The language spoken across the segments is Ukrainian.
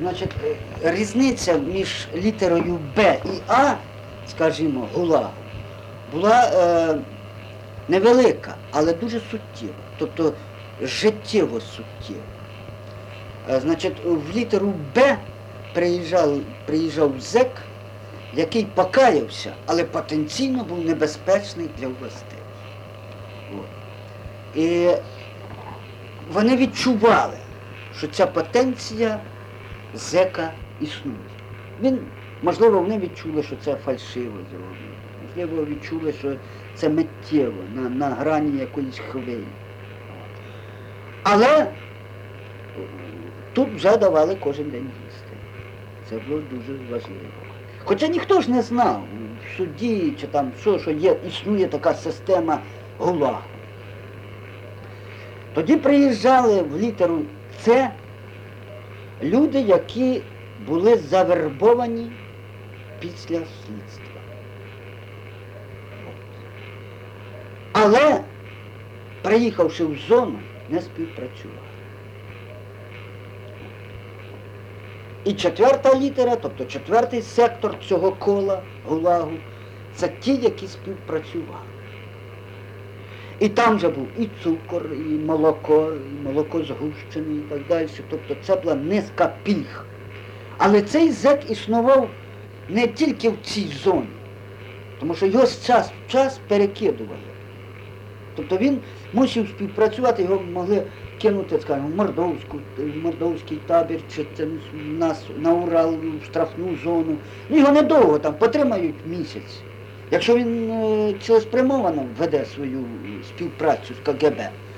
Значить, різниця між літерою Б і А, скажімо, ГУЛАГу, була невелика, але дуже суттєва. Тобто життєво суттєва. Значить, в літеру Б приїжджав зек, який покаявся, але потенційно був небезпечний для властей. І вони відчували, що ця потенція зека існує. Можливо, вони відчули, що це фальшиво зроблено. Можливо, відчули, що це миттєво, на грані якоїсь хвилі. Але тут вже давали кожен день їсти. Це було дуже важливо. Хоча ніхто ж не знав в суді, чи там що існує така система ГУЛАГу. Тоді приїжджали в літеру С люди, які були завербовані після слідства. Але, приїхавши в зону, не співпрацювали. І четверта літера, тобто четвертий сектор цього кола ГУЛАГу, це ті, які співпрацювали. І там же був і цукор, і молоко згущене і так далі. Тобто це була низка пільг. Але цей зек існував не тільки в цій зоні, тому що його з час в час перекидували. Тобто він мусив співпрацювати, його могли кинути, скажімо, в Мордовський табір, чи це на Урал, в штрафну зону. Ну, його недовго там потримають місяць. Якщо він цілеспрямовано веде свою співпрацю з КГБ,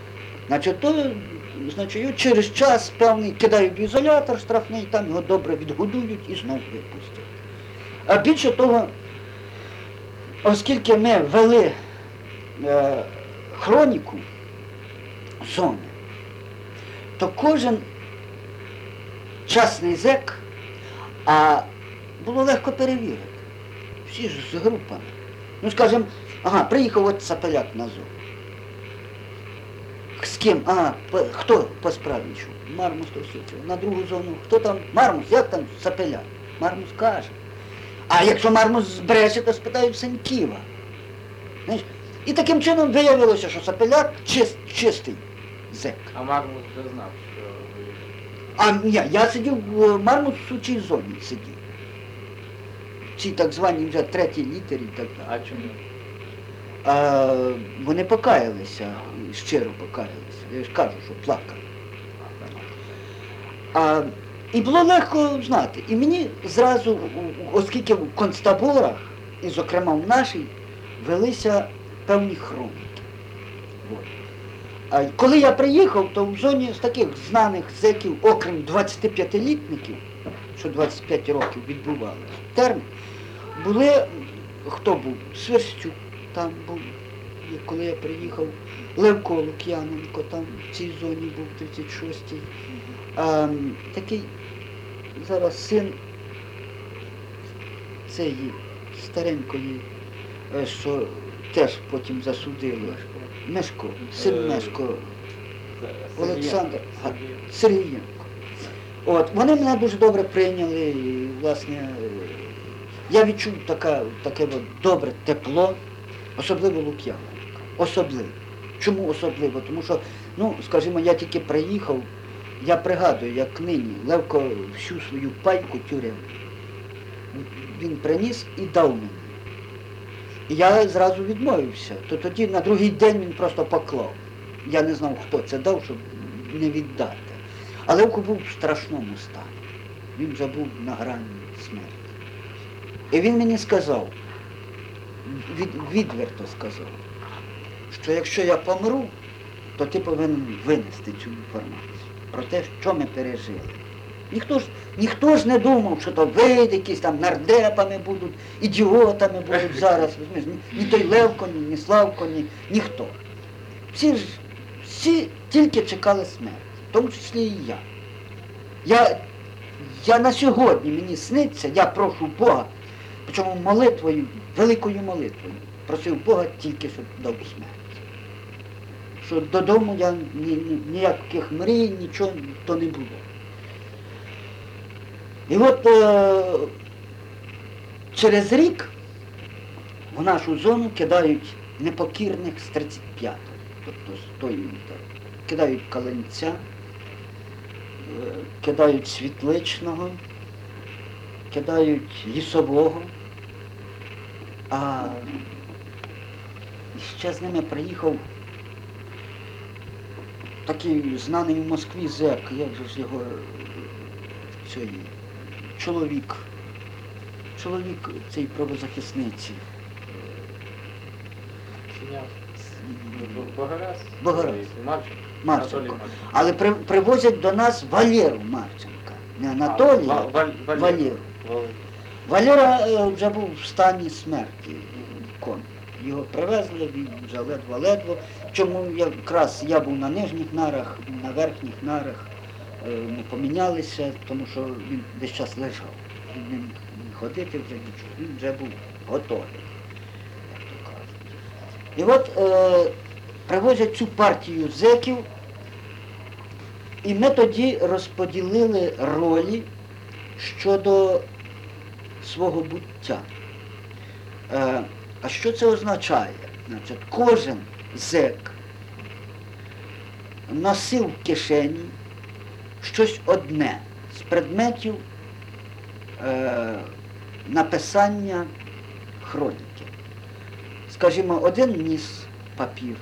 значить його через час певний кидають в ізолятор штрафний, там його добре відгодують і знову випустять. А більше того, оскільки ми вели хроніку зони, то кожен частний зек, а було легко перевірити. Всі ж з групами. Ну, скажімо, приїхав от Сапеляк на зону. З ким? Хто по справі йшов? Мармус то все. На другу зону. Хто там? Мармус, як там Сапеляк? Мармус каже. А якщо Мармус збреше, то спитають Сеньківа. Знаєш? І таким чином виявилося, що Сапеляк чистий зек. А Мармус вже знав, що ви... Я сидів, Мармус в сучій зоні сидів. Ці так звані вже третій літері і так далі. А чому? Вони покаялися, щиро покаялися. Я ж кажу, що плакали. І було легко знати. І мені зразу, оскільки в концтаборах, і зокрема в нашій, велися певні хроніки. Коли я приїхав, то в зоні з таких знаних зеків, окрім 25-літників, що 25 років відбували термін, були, хто був? Сверстюк там був, коли я приїхав, Левко Лук'яненко там в цій зоні був, в 36-й. Такий зараз син цієї старенької, що теж потім засудили. Мешко, син Мешко, Олександр Сергієнко. Вони мене дуже добре прийняли, і, власне, я відчув таке добре тепло, особливо Лук'яненка. Особливо. Чому особливо? Тому що, скажімо, я тільки приїхав, я пригадую, як нині Левко всю свою пайку тюремну він приніс і дав мені. І я зразу відмовився. То тоді на другий день він просто поклав. Я не знав, хто це дав, щоб не віддати. А Левко був в страшному стані. Він вже був на грані смерті. І він мені сказав, відверто сказав, що якщо я помру, то ти повинен винести цю інформацію про те, що ми пережили. Ніхто ж не думав, що то ви якісь там нардепами будуть, ідіотами будуть зараз. Ні той Левко, ні Славко, ніхто. Всі тільки чекали смерті, в тому числі і я. Я на сьогодні, мені сниться, я прошу Бога, причому молитвою, великою молитвою, просив Бога тільки, щоб дав смерть. Що додому я ніяких мрій, нічого то не було. І от через рік в нашу зону кидають непокірних з 35-го, тобто з тої унітари. Кидають Калинця, кидають Світличного, кидають Лісового, а ще з ними приїхав такий знаний в Москві зек, як же ж його цей чоловік цієї правозахисниці. Богораз? Богораз. Марченко. Марченко. Але привозять до нас Валеру Марченка. Не Анатолія, Валеру. Валера вже був в стані смерті. Його привезли, він вже ледве-ледве. Чому якраз я був на нижніх нарах, на верхніх нарах не помінялися, тому що він десь час лежав. Він не міг ходити вже нічого, він вже був готовий, як то кажуть. І от привозять цю партію зеків, і ми тоді розподілили ролі щодо свого буття. А що це означає? Значить, кожен зек носив в кишені щось одне з предметів написання хроніки. Скажімо, один ніс папір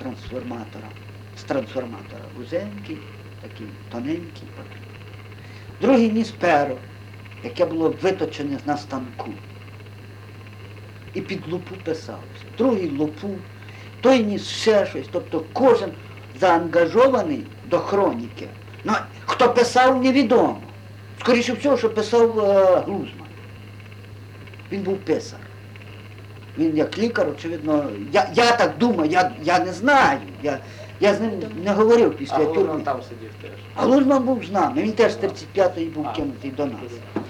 з трансформатора, вузенький, такий тоненький папір. Другий ніс перо, яке було виточене на станку. І під лупу писався. Другий лупу, той ніс ще щось. Тобто кожен заангажований до хроніки. Ну, хто писав, невідомо. Скоріше всього, що писав Глузман. Він був писар. Він як лікар, очевидно, я так думаю, я не знаю. Я з ним не говорив після тюрми. А Глузман там сидів теж. А Глузман був з нами, він теж з 35-ї був кинутий до нас.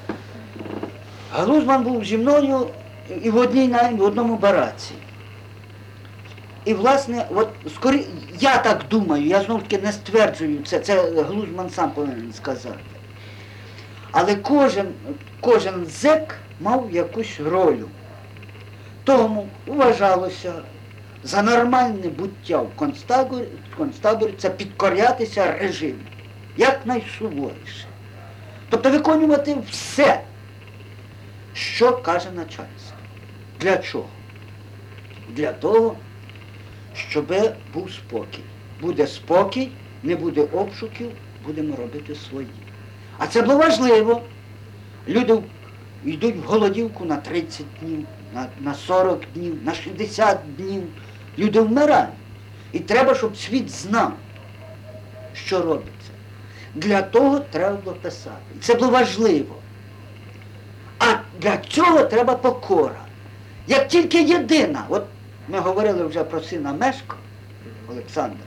А Глузман був зі мною і в одному бараці. І, власне, от я так думаю, я знову таки не стверджую це Глузман сам повинен сказати. Але кожен зек мав якусь роль. Тому вважалося за нормальне буття в концтаборі це підкорятися режиму, якнайсуворіше. Тобто виконувати все, що каже начальство. Для чого? Для того, щоб був спокій. Буде спокій, не буде обшуків, будемо робити свої. А це було важливо. Люди йдуть в голодівку на 30 днів, на 40 днів, на 60 днів. Люди вмирають. І треба, щоб світ знав, що робиться. Для того треба було писати. І це було важливо. А для цього треба покора. Як тільки єдина, от ми говорили вже про сина Мешко, Олександра,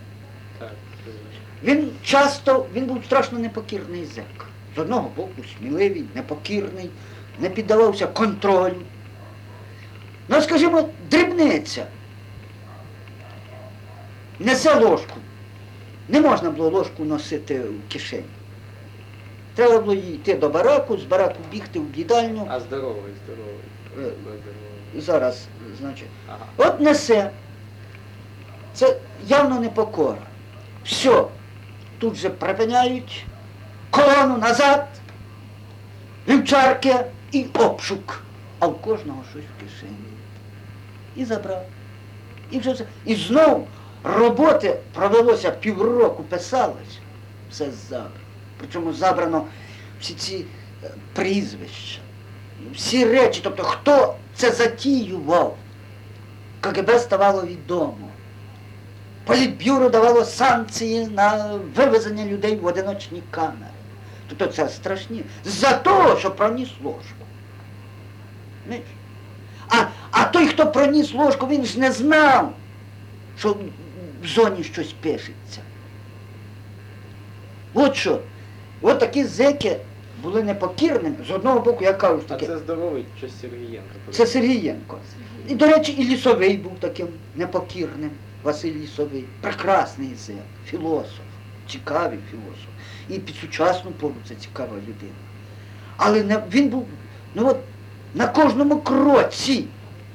він був страшно непокірний зек. З одного боку сміливий, непокірний, не піддавався контролю. Ну, скажімо, дрібниця. Несе ложку. Не можна було ложку носити в кишені. Треба було йти до бараку, з бараку бігти в їдальню. А здоровий. Зараз, значить. Ага. От несе. Це явно непокора. Все. Тут же припиняють колону назад, вівчарки і обшук. А в кожного щось в кишені. І забрав. І знову роботи провелося півроку, писалось. Все забрано. Причому забрано всі ці прізвища, всі речі, тобто хто це затіював. КГБ ставало відомо. Політбюро давало санкції на вивезення людей в одиночні камери. Тобто це страшні. За того, що проніс ложку. А той, хто проніс ложку, він ж не знав, що в зоні щось пишеться. От що. От такі зеки були непокірними. З одного боку, я кажу таке. А це здоровий чи Сергієнко? Це Сергієнко. І, до речі, і Лісовий був таким непокірним. Василь Лісовий. Прекрасний зек, філософ, цікавий філософ. І під сучасну пору це цікава людина. Але він був, ну от, на кожному кроці.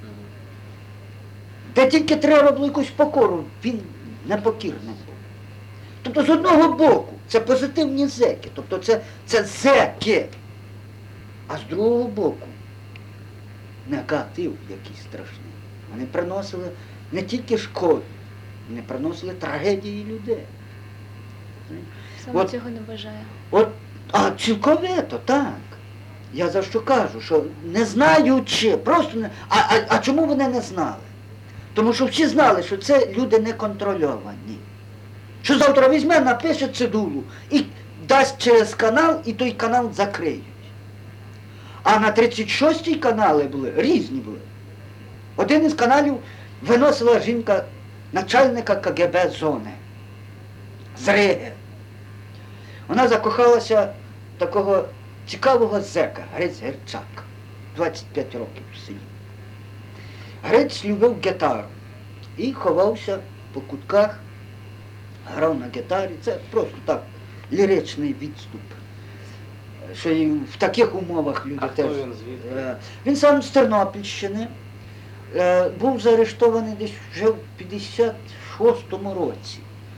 Де тільки треба було якусь покору, він непокірним був. Тобто, з одного боку, це позитивні зеки, тобто це зеки. А з другого боку, негатив якийсь страшний. Вони приносили не тільки шкоду, вони приносили трагедії людей. Саме цього не бажаю. А цілковито, так. Я за що кажу, що не знаючи, просто не... А чому вони не знали? Тому що всі знали, що це люди неконтрольовані. Що завтра візьме, напише цидулу і дасть через канал, і той канал закриють. А на 36-й канали були, різні були. Один із каналів виносила жінка начальника КГБ зони з Риги. Вона закохалася в такого цікавого зека, Гриць Герчак, 25 років в селі. Гриць любив гітару і ховався по кутках, грав на гітарі. Це просто так, ліричний відступ. Що і в таких умовах люди теж... Хто він звідки? Він сам з Тернопільщини, був заарештований десь вже в 56-му році,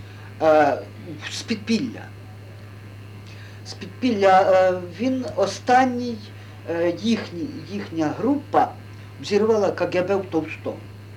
з Підпілля. З Підпілля він останній, їхня група взірвала КГБ в Товстому.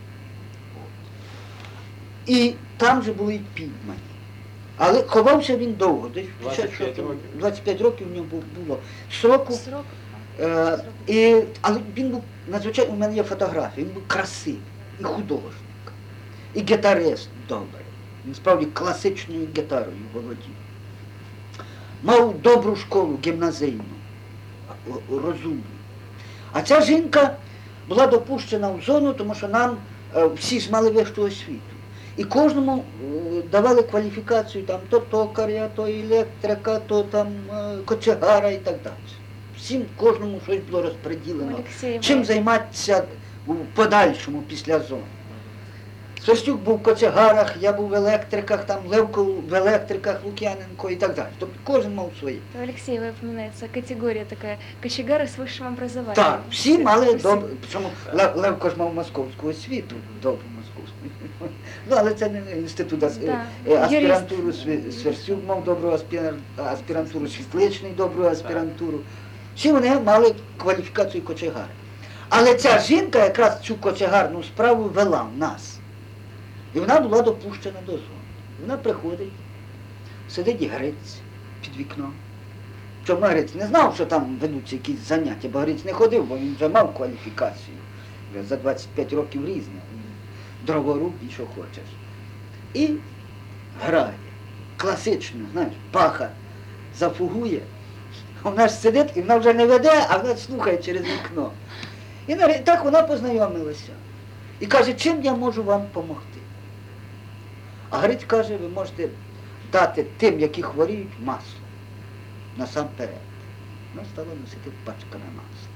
І там же були підмані. Але ховався він довго, десь 25 років. 25 років в нього було сроку. Срок? Але він був, надзвичайно, у мене є фотографії, він був красивий, і художник, і гітарист добрий. Він справді класичною гітарою володів. Мав добру школу гімназійну, розумну. А ця жінка була допущена в зону, тому що нам всі ж мали вищу освіту. І кожному давали кваліфікацію, там, то токаря, то електрика, то там кочегара і так далі. Всім, кожному щось було розподілено. Чим займатися в подальшому після зони. Сверстюк був в кочегарах, я був в електриках, там Левко в електриках, Лук'яненко і так далі. Тобто кожен мав свої. Алексей, вы упоминаете, категория такая, кочегары с высшим образованием. Так, всі мали добре, причому Левко ж мав московську освіту, добру московську. Ну, але це не інститут, аспірантуру Сверстюк мав добру аспірантуру, Світличний добру аспірантуру. Всі вони мали кваліфікацію кочегари. Але ця жінка якраз цю кочегарну справу вела в нас. І вона була допущена до зони. Вона приходить, сидить Гриць під вікном. Чому Гриць не знав, що там ведуться якісь заняття, бо Гриць не ходив, бо він вже мав кваліфікацію. Вже за 25 років різне. Дроворуб і що хочеш. І грає. Класично, знаєш, Баха зафугує. Вона ж сидить і вона вже не веде, а вона слухає через вікно. І так вона познайомилася. І каже, чим я можу вам допомогти? А Гриць каже, ви можете дати тим, які хворіють, масло. Насамперед. Вона стала носити пачками масла.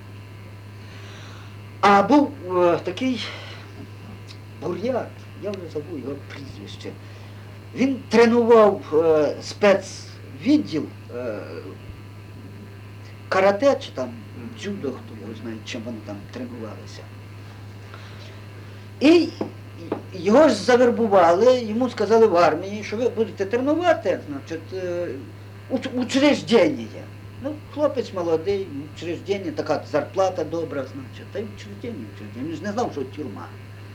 А був такий бур'як, я вже забув його прізвище. Він тренував спецвідділ карате, чи там дзюдо, хто його знає, чим вони там тренувалися. І його ж завербували, йому сказали в армії, що ви будете тренувати, значить, учреждення. Ну, хлопець молодий, учреждення, така зарплата добра, значить, та й учреждення. Він ж не знав, що тюрма.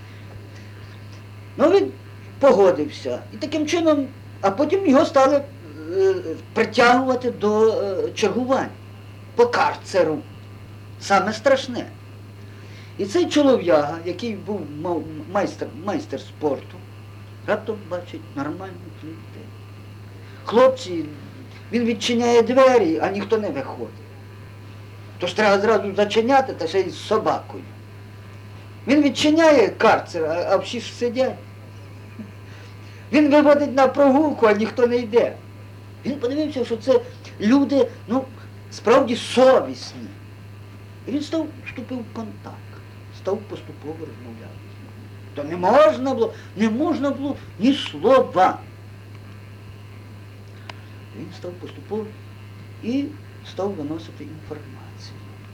Ну, він погодився. І таким чином, а потім його стали притягувати до чергувань по карцеру. Саме страшне. І цей чолов'яга, який був майстер спорту, раптом бачить нормальних людей. Хлопці, він відчиняє двері, а ніхто не виходить. Тож треба зразу зачиняти, та ще й з собакою. Він відчиняє карцер, а всі ж сидять. Він виводить на прогулку, а ніхто не йде. Він подивився, що це люди, ну, справді совісні. І він вступив в контакт, став поступово розмовляти з ним. То не можна було ні слова. Він став поступово і став виносити інформацію.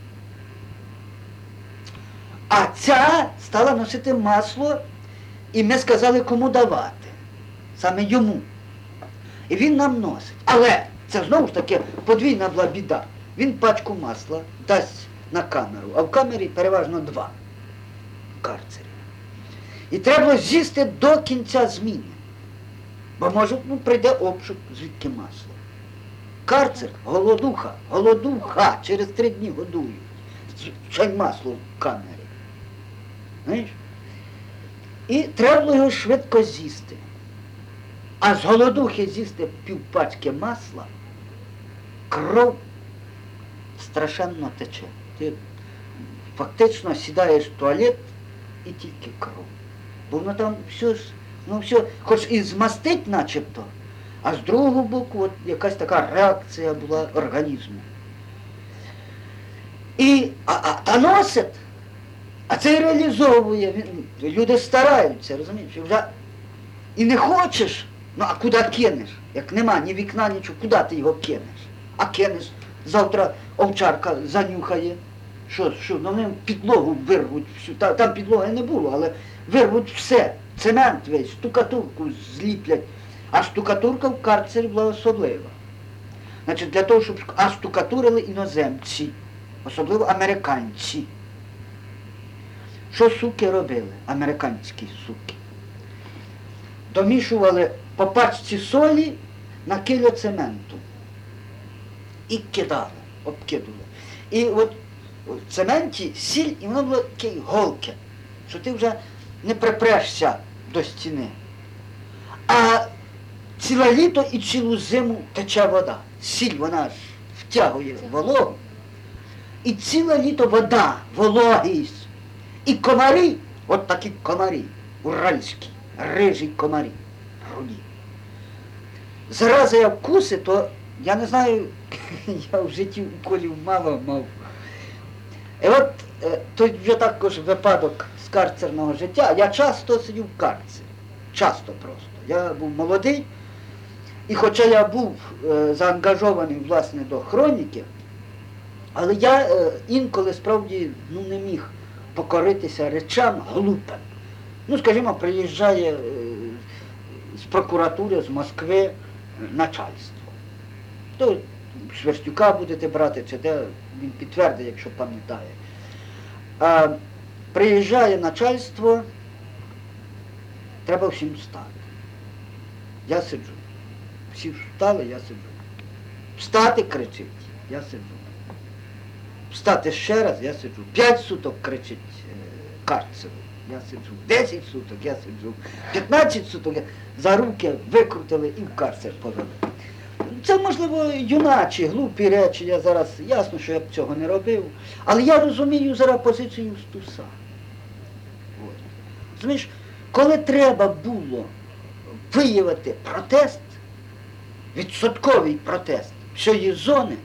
А ця стала носити масло, і ми сказали, кому давати. Саме йому. І він нам носить. Але це знову ж таки подвійна була біда. Він пачку масла дасть на камеру, а в камері переважно 2 карцері. І треба з'їсти до кінця зміни. Бо може, прийде обшук, звідки масло. Карцер, голодуха, через 3 дні годують. Чай масло в камері. Знаєш? І треба було його швидко з'їсти. А з голодухи з'їсти півпачки масла, кров страшенно тече. Ти фактично сідаєш в туалет і тільки кров. Бо воно там все, хоч і змастить начебто, а з другого боку от якась така реакція була організму. І, а носить, а це і реалізовує. Люди стараються, розумієш? Вже і не хочеш, ну а куди кинеш? Як нема ні вікна, нічого, куди ти його кинеш? А кинеш, завтра овчарка занюхає. Що, ну вони підлогу вирвуть всю, там підлоги не було, але вирвуть все, цемент весь, штукатурку зліплять. А штукатурка в карцері була особлива. Значить, для того, щоб штукатурили іноземці, особливо американці. Що суки робили, американські суки? Домішували по пачці солі на кіло цементу. І кидали, обкидали. І от в цементі сіль, і воно було таке голке, що ти вже не припрешся до стіни. А ціле літо і цілу зиму тече вода. Сіль, вона ж втягує вологу. І ціле літо вода, вологість. І комарі, от такі комарі, уральські, рижі комарі, руді. Зараза я вкуси, то я не знаю, я в житті уколів мало мав. І от тут вже також випадок з карцерного життя. Я часто сидів в карцері. Часто просто. Я був молодий, і хоча я був заангажований, власне, до хроніки, але я інколи справді не міг покоритися речам глупим. Ну, скажімо, приїжджає з прокуратури, з Москви начальство. То Шверстюка будете брати, чи де, він підтвердить, якщо пам'ятає. Приїжджає начальство, треба всім встати. Я сиджу. Всі встали, я сиджу. Встати кричить, я сиджу. Встати ще раз, я сиджу. 5 суток кричить карцеру, я сиджу. 10 суток я сиджу. 15 суток за руки викрутили і в карцер повели. Це, можливо, юначі, глупі речі, я зараз, ясно, що я б цього не робив, але я розумію зараз позицію Стуса. Розумієш, коли треба було виявити протест, відсотковий протест всієї зони,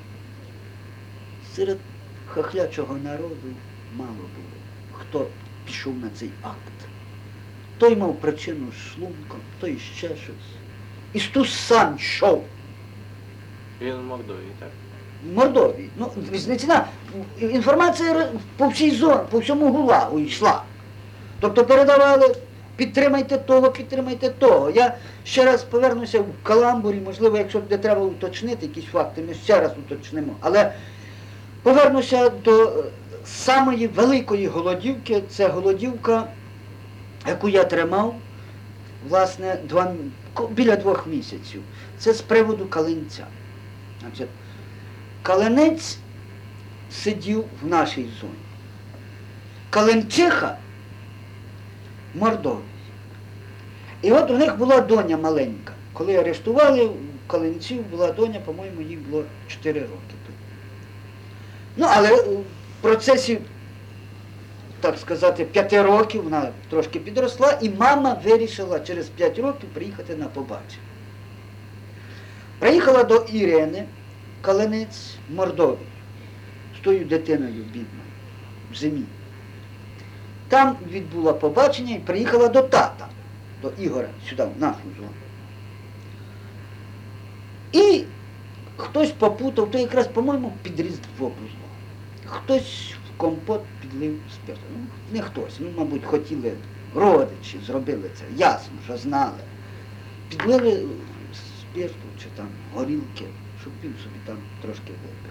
серед хохлячого народу мало було, хто пішов на цей акт. Той мав причину з шлунком, той ще щось. І Стус сам йшов. Він в Мордовії, так? В Мордовії. Ну, різниця. Інформація по всій зоні, по всьому ГУЛАГу йшла. Тобто передавали, підтримайте того. Я ще раз повернуся в каламбурі, можливо, якщо буде треба уточнити якісь факти, ми ще раз уточнимо. Але повернуся до самої великої голодівки. Це голодівка, яку я тримав, власне, біля 2 місяців. Це з приводу Калинця. Значить, Калинець сидів в нашій зоні. Калинчиха в Мордовії. І от у них була доня маленька. Коли арештували, в Калинців була доня, по-моєму, їй було 4 роки. Ну, але в процесі, так сказати, 5 років вона трошки підросла, і мама вирішила через 5 років приїхати на побачення. Приїхала до Ірини Калинець в Мордовії з тою дитиною бідною в зимі. Там відбула побачення і приїхала до тата, до Ігоря, сюди, в нашу зону. І хтось попутав, то якраз, по-моєму, під Різдво було. Хтось в компот підлив спирту. Ну, не хтось, ну, мабуть, хотіли родичі, зробили це, ясно, що знали. Підлили спирту чи там горілки, щоб він собі там трошки випив.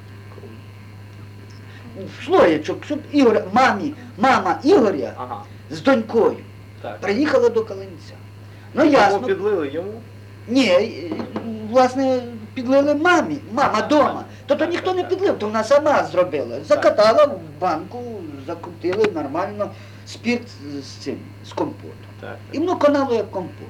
В слоєчок, щоб мама Ігоря Ага. з донькою Так. приїхала до Калинця. Ну Тому ясно. підлили йому? Ні, власне, підлили мамі, мама дома. То ніхто не підлив, то вона сама зробила. Закатала в банку, закрутили нормально спирт з цим, з компотом. Так. І воно канало як компот.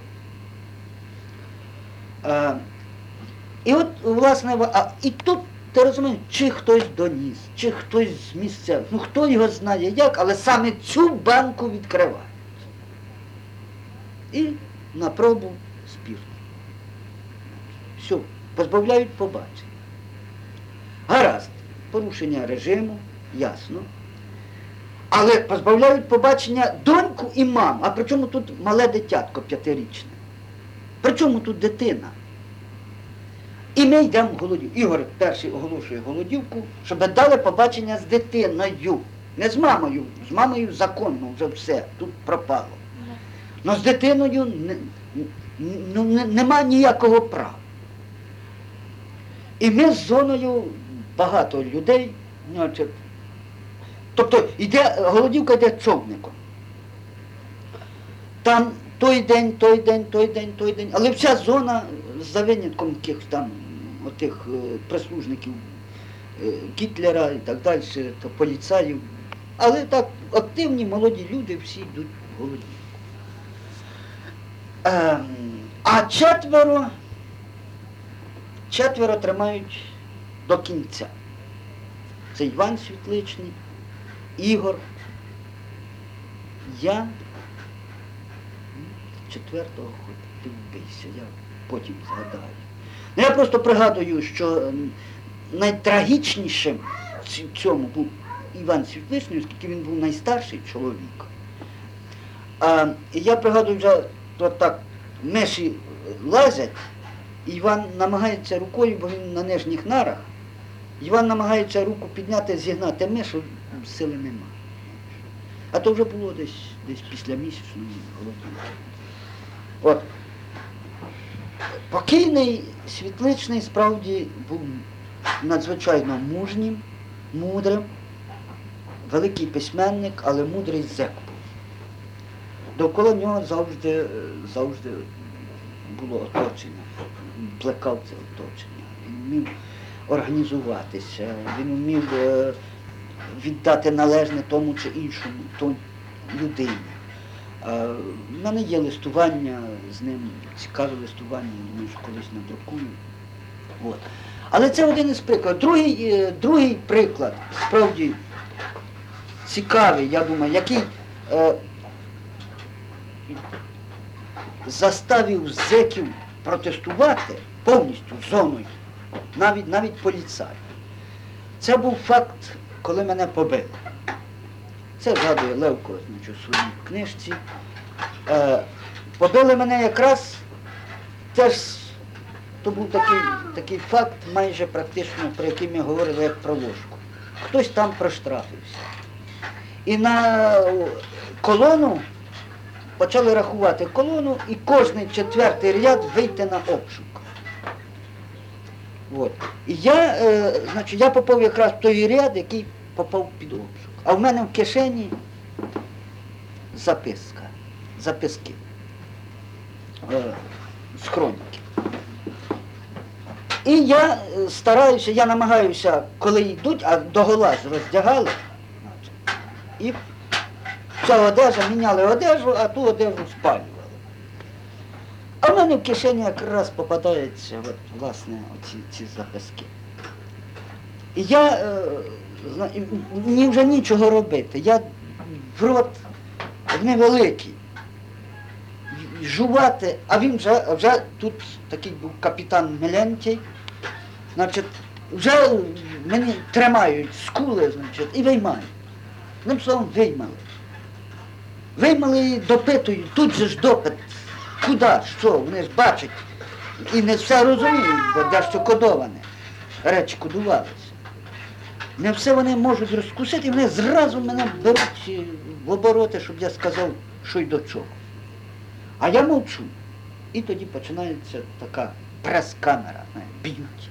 І от, власне, і тут, ти розумієш, чи хтось доніс, чи хтось з місцевих, ну хто його знає як, але саме цю банку відкривають. І на пробу спирт. Все, позбавляють побачення. Гаразд, порушення режиму, ясно. Але позбавляють побачення доньку і маму. А при чому тут мале дитятко 5-річне? При чому тут дитина? І ми йдемо в голодівку. Ігор перший оголошує голодівку, щоб дали побачення з дитиною. Не з мамою. З мамою законно вже все, тут пропало. Но з дитиною нема ніякого права. І ми з зоною багато людей, значить, тобто голодівка йде човником. Там той день, але вся зона за винятком якихось там отих прислужників Гітлера і так далі, то поліцаїв. Але так активні молоді люди всі йдуть в голодівку. А четверо тримають до кінця. Це Іван Світличний, Ігор, я, четвертого хоч ти вбийся, я потім згадаю. Ну, я просто пригадую, що найтрагічнішим в цьому був Іван Світличний, оскільки він був найстарший чоловік. І я пригадую, вже так миші лазять, і Іван намагається рукою, бо він на нижніх нарах, Іван намагається руку підняти, зігнати мишу, сили нема. А то вже було десь після місячної голодівки. От. Покійний Світличний справді був надзвичайно мужнім, мудрим, великий письменник, але мудрий зек був. Довкола нього завжди було оточення, плекав це оточення. Він вмів організуватися, він вмів віддати належне тому чи іншому людині. У мене є листування з ним, цікаве листування, думаю, що колись надрукую. От. Але це один із прикладів. Другий приклад, справді цікавий, я думаю, який заставив зеків протестувати повністю зоною, навіть поліцаї. Це був факт, коли мене побили. Це згадує Левко, значить, у своїй книжці. Побили мене якраз, теж то був такий факт, майже практично, про який ми говорили як про ложку. Хтось там проштрафився. І на колону почали рахувати колону, і кожний четвертий ряд вийти на обшук. От. І я попав якраз в той ряд, який попав під обшук. А в мене в кишені записки з хроніки. І я стараюся, я намагаюся, коли йдуть, а догола ж роздягали, і вся одежа, міняли одежу, а ту одежу спалювали. А в мене в кишені якраз попадаються, власне, ці записки. І мені вже нічого робити. Я в рот невеликий. Жувати, а він вже тут такий був капітан Мелентій, значить, вже мені тримають скули, значить, і виймають. Одним словом, виймали. Виймали і допитують, тут же ж допит. Куди, що, вони ж бачать і не все розуміють, бо дещо кодоване. речі кодувалися. Не все вони можуть розкусити, і вони зразу мене беруть в обороти, щоб я сказав, що й до чого. А я мовчу. І тоді починається така прес-камера, б'ють.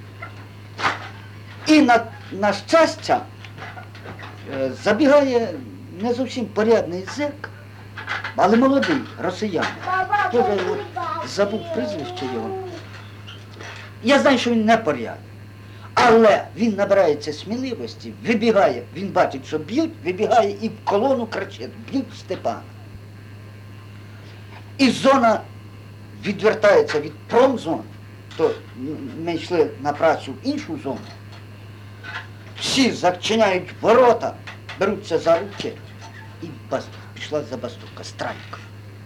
І на щастя забігає не зовсім порядний зек, але молодий, росіянин. Тоже забув прізвище його. Я знаю, що він не порядний. Але він набирається сміливості, вибігає, він бачить, що б'ють, вибігає і в колону кричить: б'ють Степана. І зона відвертається від промзони, то ми йшли на працю в іншу зону. Всі зачиняють ворота, беруться за руки, і пішла забастовка, страйк.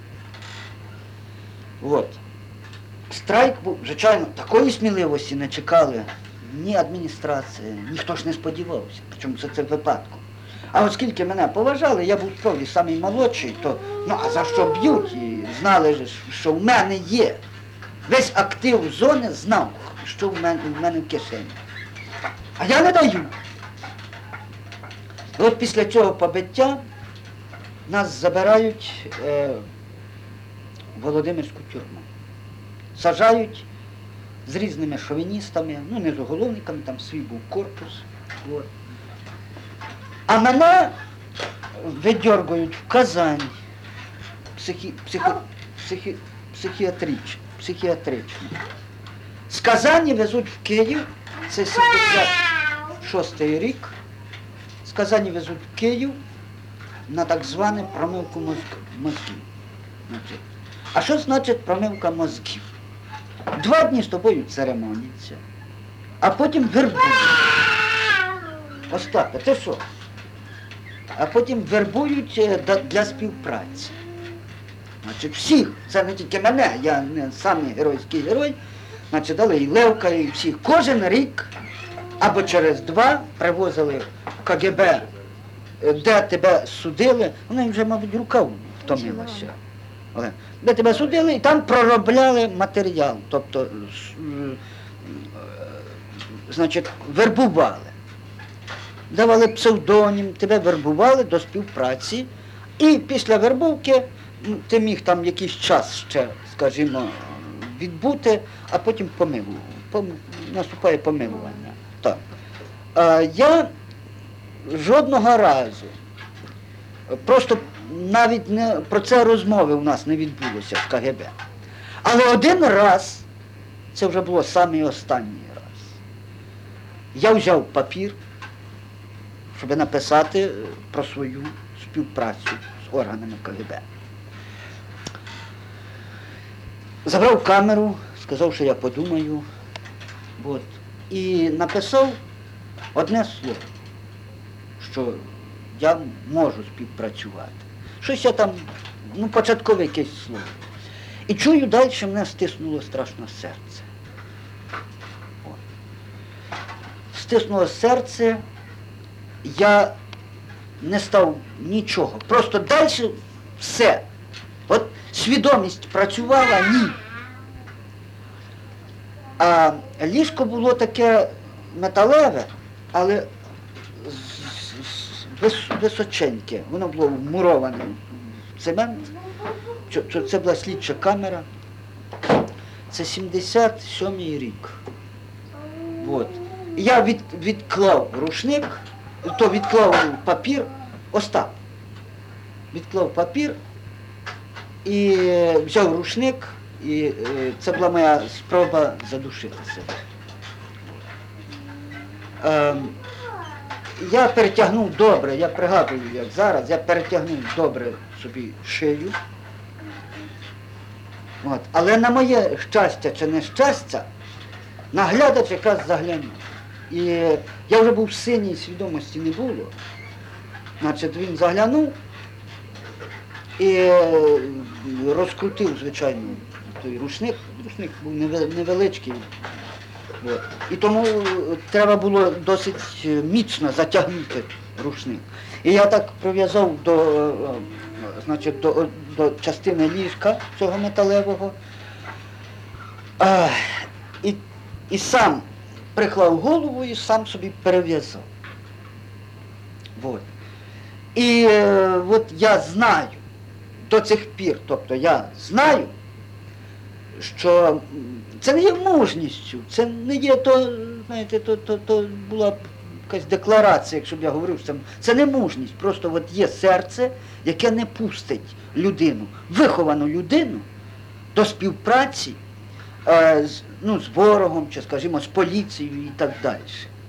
От. Страйк був, звичайно, такої сміливості не чекали ні адміністрація, ніхто ж не сподівався, причому це випадку. А оскільки мене поважали, я був справді самий молодший, то, а за що б'ють, і знали ж, що в мене є. Весь актив зони знав, що в мене в кишені. А я не даю. І от після цього побиття нас забирають в Володимирську тюрму. Саджають з різними шовіністами, не з уголовниками, там свій був корпус. От. А мене видьоргують в Казань психіатрично. З Казані везуть в Київ, це 76-й рік, з Казані везуть в Київ на так звану промивку мозків. А що значить промивка мозків? 2 дні з тобою церемоніться, а потім вербують. Остапе, ти що? А потім вербують для співпраці. Значить, всіх, це не тільки мене, я не самий геройський герой, значить, дали і Левка, і всіх. Кожен рік або через 2 привозили в КГБ, де тебе судили, вони вже, мабуть, рука втомилася. Де тебе судили, і там проробляли матеріал, тобто, значить, вербували. Давали псевдонім, тебе вербували до співпраці, і після вербовки ти міг там якийсь час ще, скажімо, відбути, а потім наступає помилування. Так. Я жодного разу, просто навіть про це розмови у нас не відбулося в КГБ. Але один раз, це вже було самий останній раз, я взяв папір, щоб написати про свою співпрацю з органами КГБ. Забрав камеру, сказав, що я подумаю, і написав одне слово, що я можу співпрацювати. Щось я там, початкове якесь слово. І чую, далі мене стиснуло страшно серце. Стиснуло серце, я не став нічого. Просто далі все. От свідомість працювала, ні. А ліжко було таке металеве, але височеньке. Воно було вмуроване в цемент. Це була слідча камера. Це 77-й рік. От. Я відклав рушник, то відклав папір, Остап. Відклав папір і взяв рушник, і це була моя спроба задушити себе. Я перетягнув добре, я пригадую, як зараз, я перетягнув добре собі шию. От. Але на моє щастя чи нещастя, наглядач якраз заглянув. І я вже був в синій, свідомості не було. Значить, він заглянув і розкрутив, звичайно, той рушник. Рушник був невеличкий. От. І тому треба було досить міцно затягнути рушник. І я так прив'язав до частини ліжка цього металевого. І сам приклав голову і сам собі перев'язав. Вот. І от я знаю до цих пір, тобто я знаю, що це не є мужністю, це не є то, знаєте, то була б якась декларація, якщо б я говорив, що це не мужність, просто от є серце, яке не пустить людину, виховану людину до співпраці з ворогом, чи, скажімо, з поліцією і так далі.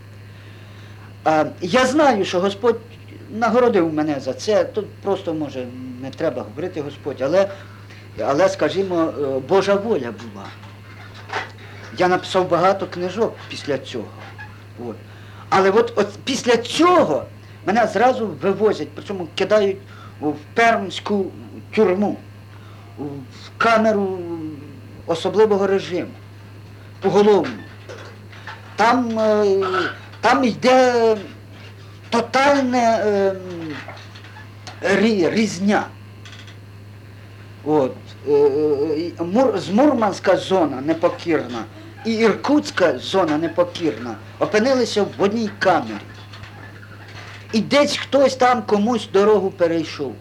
Я знаю, що Господь нагородив мене за це, тут просто, може, не треба говорити Господь, але, скажімо, Божа воля була. Я написав багато книжок після цього. От. Але от після цього мене зразу вивозять, причому кидають в пермську тюрму, в камеру особливого режиму, поголовну. Там йде тотальна різня. От. Мурманська зона непокірна і Іркутська зона непокірна опинилися в одній камері. І десь хтось там комусь дорогу перейшов.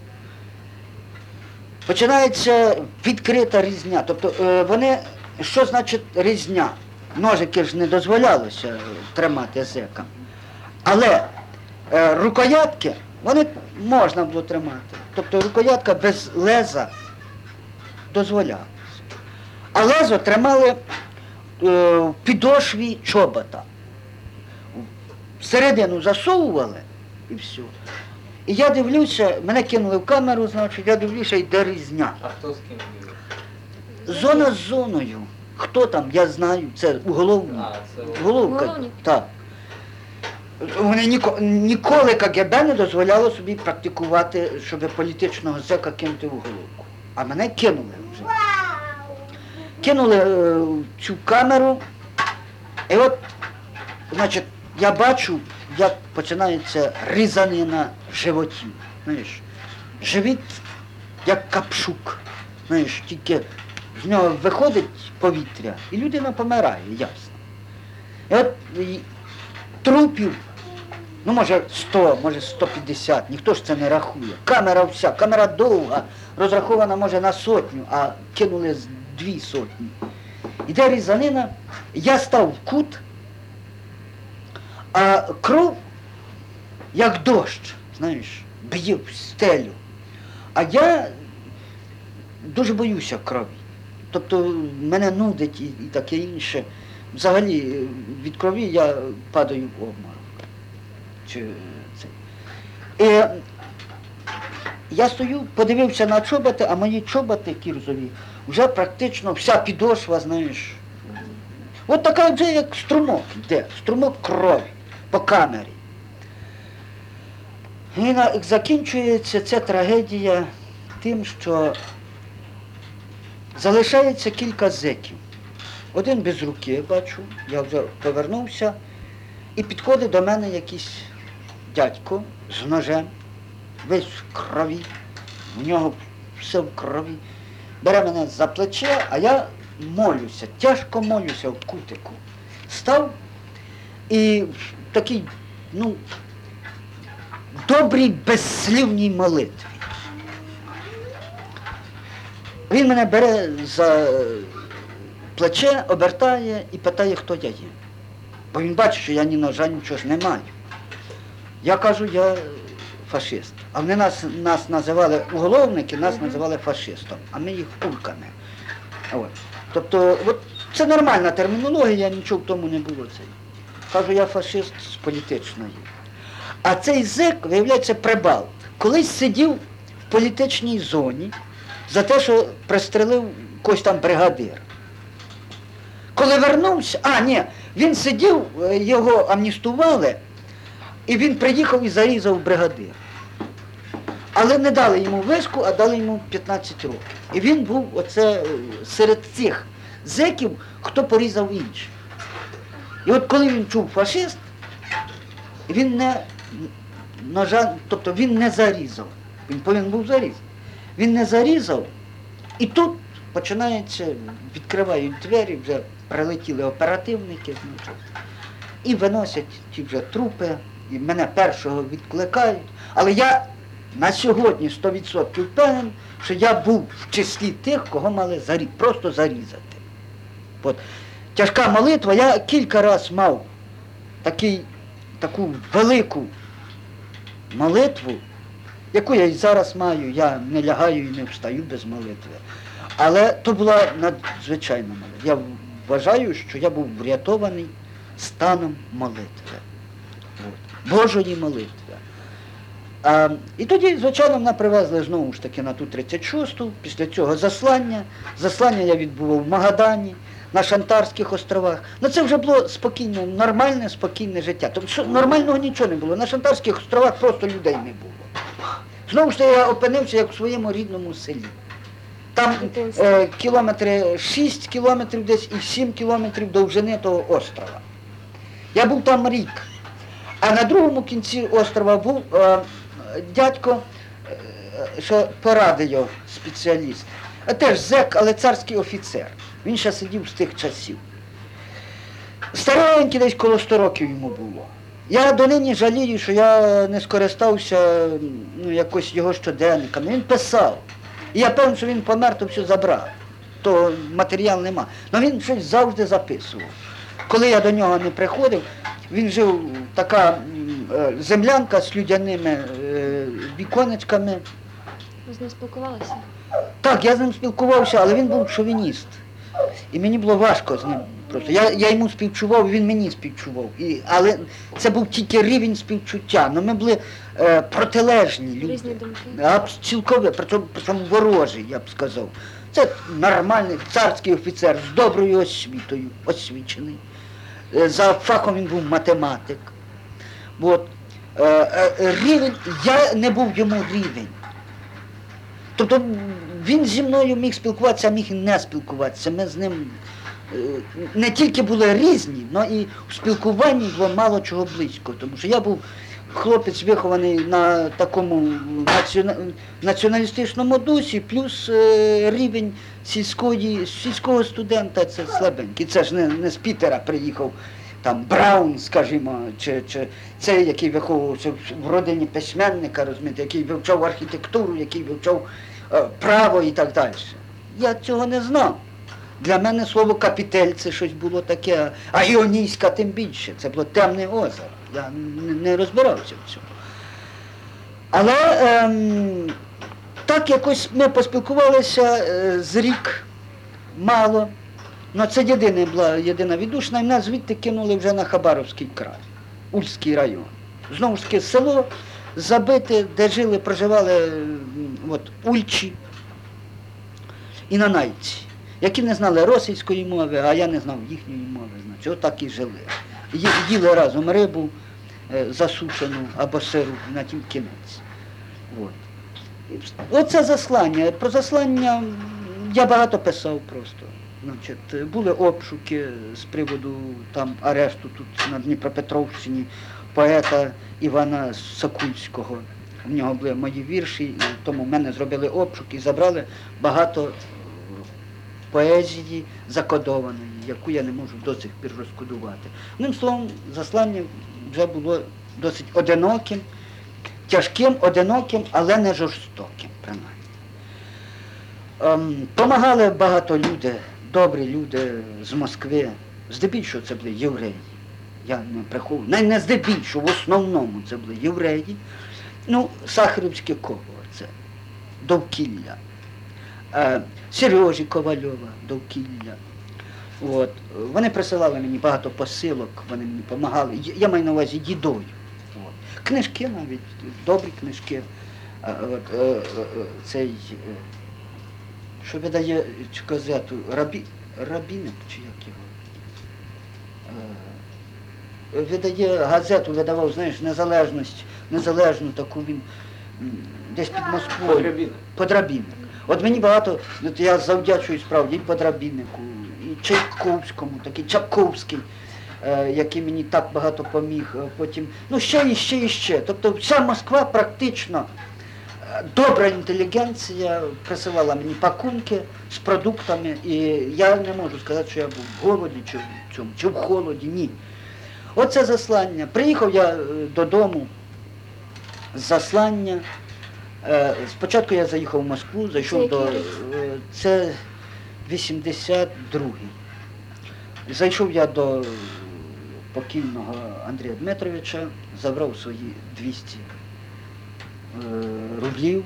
Починається відкрита різня. Тобто вони, що значить різня? Ножики ж не дозволялося тримати зекам. Але рукоятки, вони можна було тримати. Тобто рукоятка без леза дозволялася. А лезо тримали в підошві чобота. Всередину засовували і все. І я дивлюся, мене кинули в камеру, значить, я дивлюся, йде різня. А хто з ким був? Зона з зоною. Хто там, я знаю, це уголовник. Головка. Уголовник? Так. Вони ніколи КГБ не дозволяло собі практикувати, щоб політичного зека кинути в уголовку. А мене кинули вже. Кинули в цю камеру, і от, значить, я бачу, як починається різанина животів. Знаєш, живіт, як капшук. Знаєш, тільки з нього виходить повітря, і людина помирає, ясно. І от трупів, може 100, може 150, ніхто ж це не рахує. Камера вся, камера довга, розрахована може на 100, а кинули з 200. Іде різанина, я став в кут, а кров, як дощ, знаєш, б'є в стелю. А я дуже боюся крові. Тобто мене нудить і таке інше. Взагалі від крові я падаю в обморок. І я стою, подивився на чоботи, а мої чоботи кірзові вже практично вся підошва, знаєш. От така вже як струмок йде, струмок крові по камері. І закінчується ця трагедія тим, що залишається кілька зеків. Один без руки, бачу, я вже повернувся, і підходить до мене якийсь дядько з ножем, весь в крові, в нього все в крові, бере мене за плече, а я молюся, тяжко молюся в кутику. Став і в такій, добрій, безслівній молитві. Він мене бере за плече, обертає і питає, хто я є. Бо він бачить, що я ні ножа, нічого ж не маю. Я кажу, я фашист. А вони нас називали, уголовники нас називали фашистом, а ми їх кульками. От. Тобто, от це нормальна термінологія, нічого в тому не було. Кажу, я фашист з політичної. А цей зек, виявляється, прибалт. Колись сидів в політичній зоні за те, що пристрелив якийсь там бригадир. Коли вернувся, він сидів, його амністували, і він приїхав і зарізав бригадир. Але не дали йому вишку, а дали йому 15 років. І він був оце серед цих зеків, хто порізав інших. І от коли він чув фашист, він він не зарізав. Він повинен був зарізати. Він не зарізав, і тут починається, відкривають двері, вже прилетіли оперативники, значить. і виносять ті вже трупи, і мене першого відкликають. Але я на сьогодні 100% впевнений, що я був в числі тих, кого мали просто зарізати. От. Тяжка молитва, я кілька разів мав таку велику молитву, яку я і зараз маю, я не лягаю і не встаю без молитви. Але то була надзвичайна молитва. Я вважаю, що я був врятований станом молитви. От. Божої молитви. І тоді, звичайно, мене привезли знову ж таки на ту 36-ту, після цього заслання. Заслання я відбував в Магадані, на Шантарських островах. Ну це вже було спокійне, нормальне, спокійне життя. Тобто що нормального нічого не було. На Шантарських островах просто людей не було. Знову ж таки я опинився як в своєму рідному селі. Там кілометри 6 кілометрів десь і 7 кілометрів довжини того острова. Я був там рік. А на другому кінці острова був дядько, що по радіо спеціаліст. А теж зек, але царський офіцер. Він ще сидів з тих часів. Старенький, десь коло 100 років йому було. Я донині жалію, що я не скористався якось його щоденниками. Він писав. І я певний, що він помер, то все забрав. То матеріал нема. Але він щось завжди записував. Коли я до нього не приходив, він жив така землянка з людяними віконечками. Ви з ним спілкувалися? Так, я з ним спілкувався, але він був шовініст. І мені було важко з ним. Просто. Я йому співчував, він мені співчував. Але це був тільки рівень співчуття. Ми були протилежні люди. Різні думки. Цілкові, причому ворожі, я б сказав. Це нормальний царський офіцер з доброю освітою, освічений. За фахом він був математик. От. Рівень, я не був йому рівень. Тобто він зі мною міг спілкуватися, а міг і не спілкуватися. Ми з ним не тільки були різні, але і в спілкуванні було мало чого близького. Тому що я був хлопець вихований на такому націоналістичному дусі, плюс рівень сільського студента, це слабенький. Це ж не з Пітера приїхав там Браун, скажімо, чи цей, який виховувався в родині письменника, розумієте, який вивчав архітектуру, який вивчав право і так далі. Я цього не знав. Для мене слово капітель це щось було таке, а Іонійська тим більше, це було темне озеро. Я не розбирався в цьому. Але так якось ми поспілкувалися з рік мало. Ну це єдина віддушина, і нас звідти кинули вже на Хабаровський край, Ульський район. Знову ж таки село забите, де жили, проживали ульчі і нанайці, які не знали російської мови, а я не знав їхньої мови, значить, отак і жили. Їли разом рибу засушену або сиру на тім кінець. Оце заслання. Про заслання я багато писав просто. Значить, були обшуки з приводу там арешту тут на Дніпропетровщині поета Івана Сокульського. В нього були мої вірші, тому в мене зробили обшук і забрали багато поезії закодованої, яку я не можу до сих пір розкодувати. Одним словом, заслання вже було досить одиноким, тяжким, одиноким, але не жорстоким, принаймні. Помагали багато людей, добрі люди з Москви. Здебільшого це були євреї. Я не приховую. Не здебільшого, в основному це були євреї. Сахарівське коло, це довкілля. Сережі Ковальова, довкілля. Вони присилали мені багато посилок, вони мені допомагали. Я маю на увазі дідою. Книжки навіть, добрі книжки. Цей, що видає цю газету, Рабіник, чи як його? Видає газету, видавав, знаєш, незалежну таку він, десь під Москвою. Подрабінник. От мені багато, я завдячую справді і Подрабіннику, і Чайковському, такий Чапковський, який мені так багато поміг, потім, ще. Тобто вся Москва практично, добра інтелігенція присилала мені пакунки з продуктами, і я не можу сказати, що я був в голоді, чи в холоді, ні. Оце заслання. Приїхав я додому з заслання. Спочатку я заїхав в Москву, зайшов до... Це 82-й. Зайшов я до покійного Андрія Дмитровича, забрав свої 200 рублів,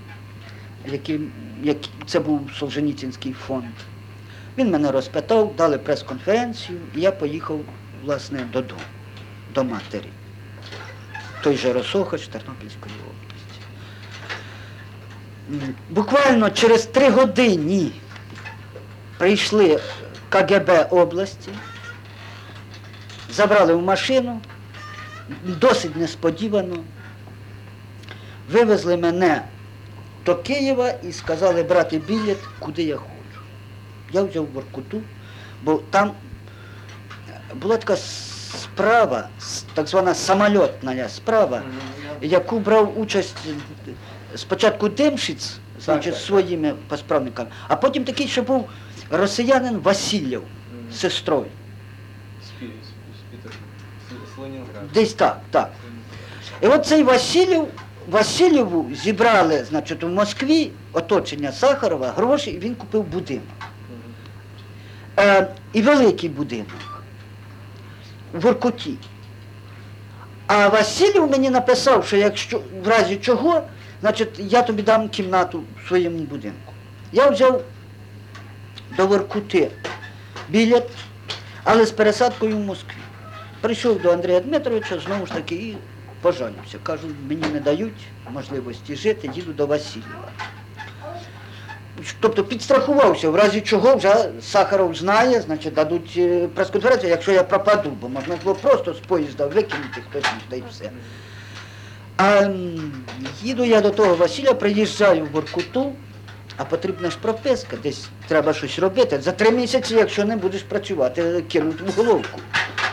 це був Солженіцинський фонд. Він мене розпитав, дали прес-конференцію, і я поїхав, власне, додому, до матері. Той же Росохач Тернопільської області. Буквально через 3 години прийшли КГБ області, забрали в машину, досить несподівано, вивезли мене до Києва і сказали брати білет, куди я хочу. Я взяв Воркуту, бо там була така справа, так звана самольотна справа, яку брав участь спочатку Демшиц, значить, своїми посправниками, а потім такий, що був росіянин Васильєв з сестрою. З Ленінграда. Десь так, так. І от цей Васильєву зібрали, значить, у Москві оточення Сахарова, гроші, і він купив будинок. І великий будинок в Воркуті. А Васильєв мені написав, що якщо в разі чого, значить, я тобі дам кімнату в своєму будинку. Я взяв до Воркути білет, але з пересадкою в Москві. Прийшов до Андрія Дмитровича, знову ж таки, і пожалівся. Кажу, мені не дають можливості жити, їду до Васильєва. Тобто підстрахувався, в разі чого вже Сахаров знає, значить, дадуть прес-конференцію, якщо я пропаду, бо можна було просто з поїзда викинути хтось, та й все. А їду я до того Василя, приїжджаю в Воркуту, а потрібна ж прописка, десь треба щось робити. За 3 місяці, якщо не будеш працювати, кинуть в головку.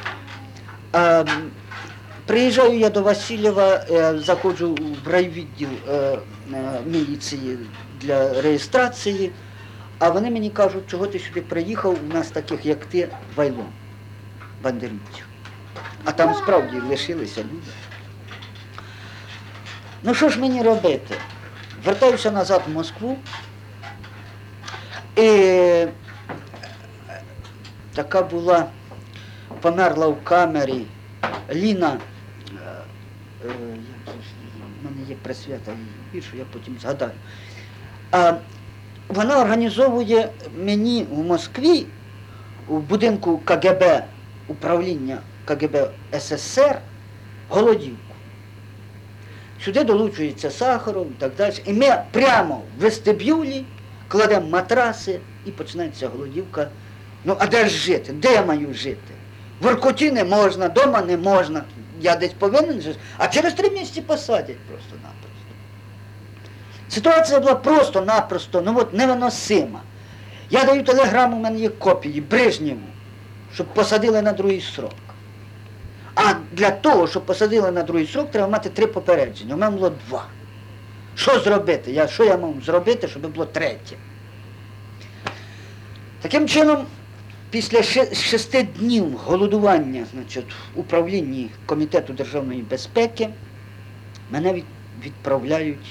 Приїжджаю я до Васильєва, заходжу в райвідділ міліції для реєстрації, а вони мені кажуть, чого ти сюди приїхав, у нас таких, як ти, вайлом, бандерівців. А там справді лишилися люди. Ну що ж мені робити? Вертаюся назад в Москву, і така була, померла в камері Ліна, в мене є присвята її більше, я потім згадаю. Вона організовує мені в Москві, в будинку КГБ, управління КГБ СССР, голодівку. Сюди долучується Сахаров і так далі. І ми прямо в вестибюлі кладемо матраси і починається голодівка. Ну, а де ж жити? Де я маю жити? В Воркуті не можна, вдома не можна. Я десь повинен жити, а через 3 місяці посадять просто-напросто. Ситуація була просто-напросто, ну от, невиносима. Я даю телеграму, у мене є копії, Брежнєву, щоб посадили на другий срок. А для того, щоб посадили на другий срок, треба мати 3 попередження. У мене було 2. Що зробити? Що я мав зробити, щоб було 3? Таким чином, після 6 днів голодування, значить, в управлінні Комітету державної безпеки, мене відправляють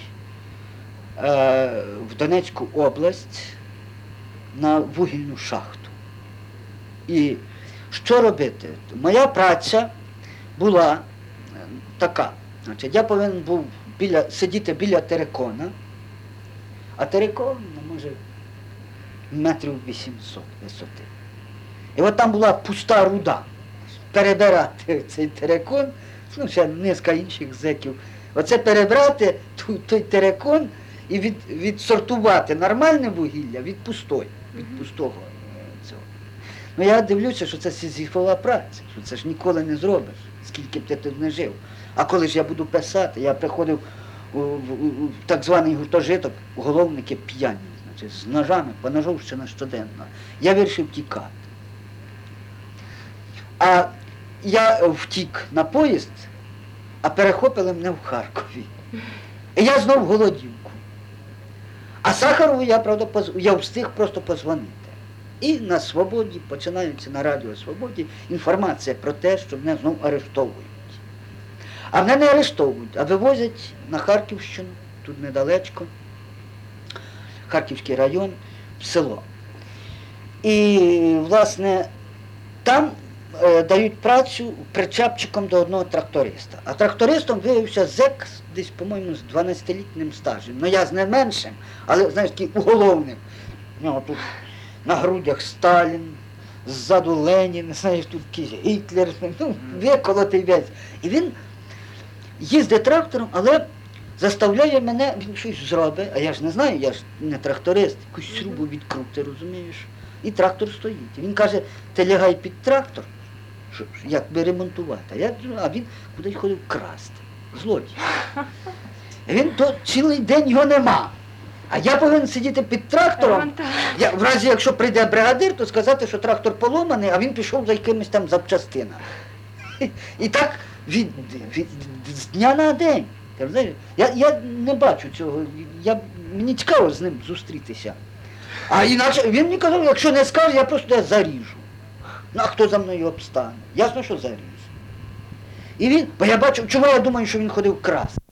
в Донецьку область на вугільну шахту. І що робити? Моя праця була така. Значить, я повинен був сидіти біля терикона, а терикон, може, метрів 800 висоти. І от там була пуста руда. Перебирати цей терикон, ну, ще низка інших зеків. Оце перебрати той терикон і відсортувати нормальне вугілля від пустого цього. Ну я дивлюся, що це сизифова праця, що це ж ніколи не зробиш, скільки б ти тут не жив. А коли ж я буду писати, я приходив в так званий гуртожиток, уголовники п'яні, значить, з ножами, поножовщина щоденно. Я вирішив тікати. А я втік на поїзд, а перехопили мене в Харкові. І я знов голодівку. А Сахарову я, правда, я встиг просто позвонити. І на Свободі, починається на Радіо Свободі, інформація про те, що мене знову арештовують. А мене не арештовують, а вивозять на Харківщину, тут недалечко, Харківський район, в село. І, власне, там дають працю причепчиком до одного тракториста. А трактористом виявився зек десь, по-моєму, з 12-літнім стажем. Ну, я з не меншим, але, знаєш, такий уголовним. У нього тут на грудях Сталін, ззаду Ленін, знаєш, тут якийсь Гітлер, ну, виколотий весь. І він їздить трактором, але заставляє мене, він щось зробить, а я ж не знаю, я ж не тракторист, якусь срубу відкрути, розумієш? І трактор стоїть. І він каже, ти лягай під трактор, як би ремонтувати. А він кудись ходив красти. Злодій. І він то цілий день його нема. А я повинен сидіти під трактором. В разі, якщо прийде бригадир, то сказати, що трактор поломаний, а він пішов за якимись там запчастинами. І так з дня на день. Я не бачу цього. Мені цікаво з ним зустрітися. А інакше він мені казав, якщо не скаже, я просто заріжу. Ну, а хто за мною обстане? Ясно, що заріжу. І він, бо я бачу, чому я думаю, що він ходив красти.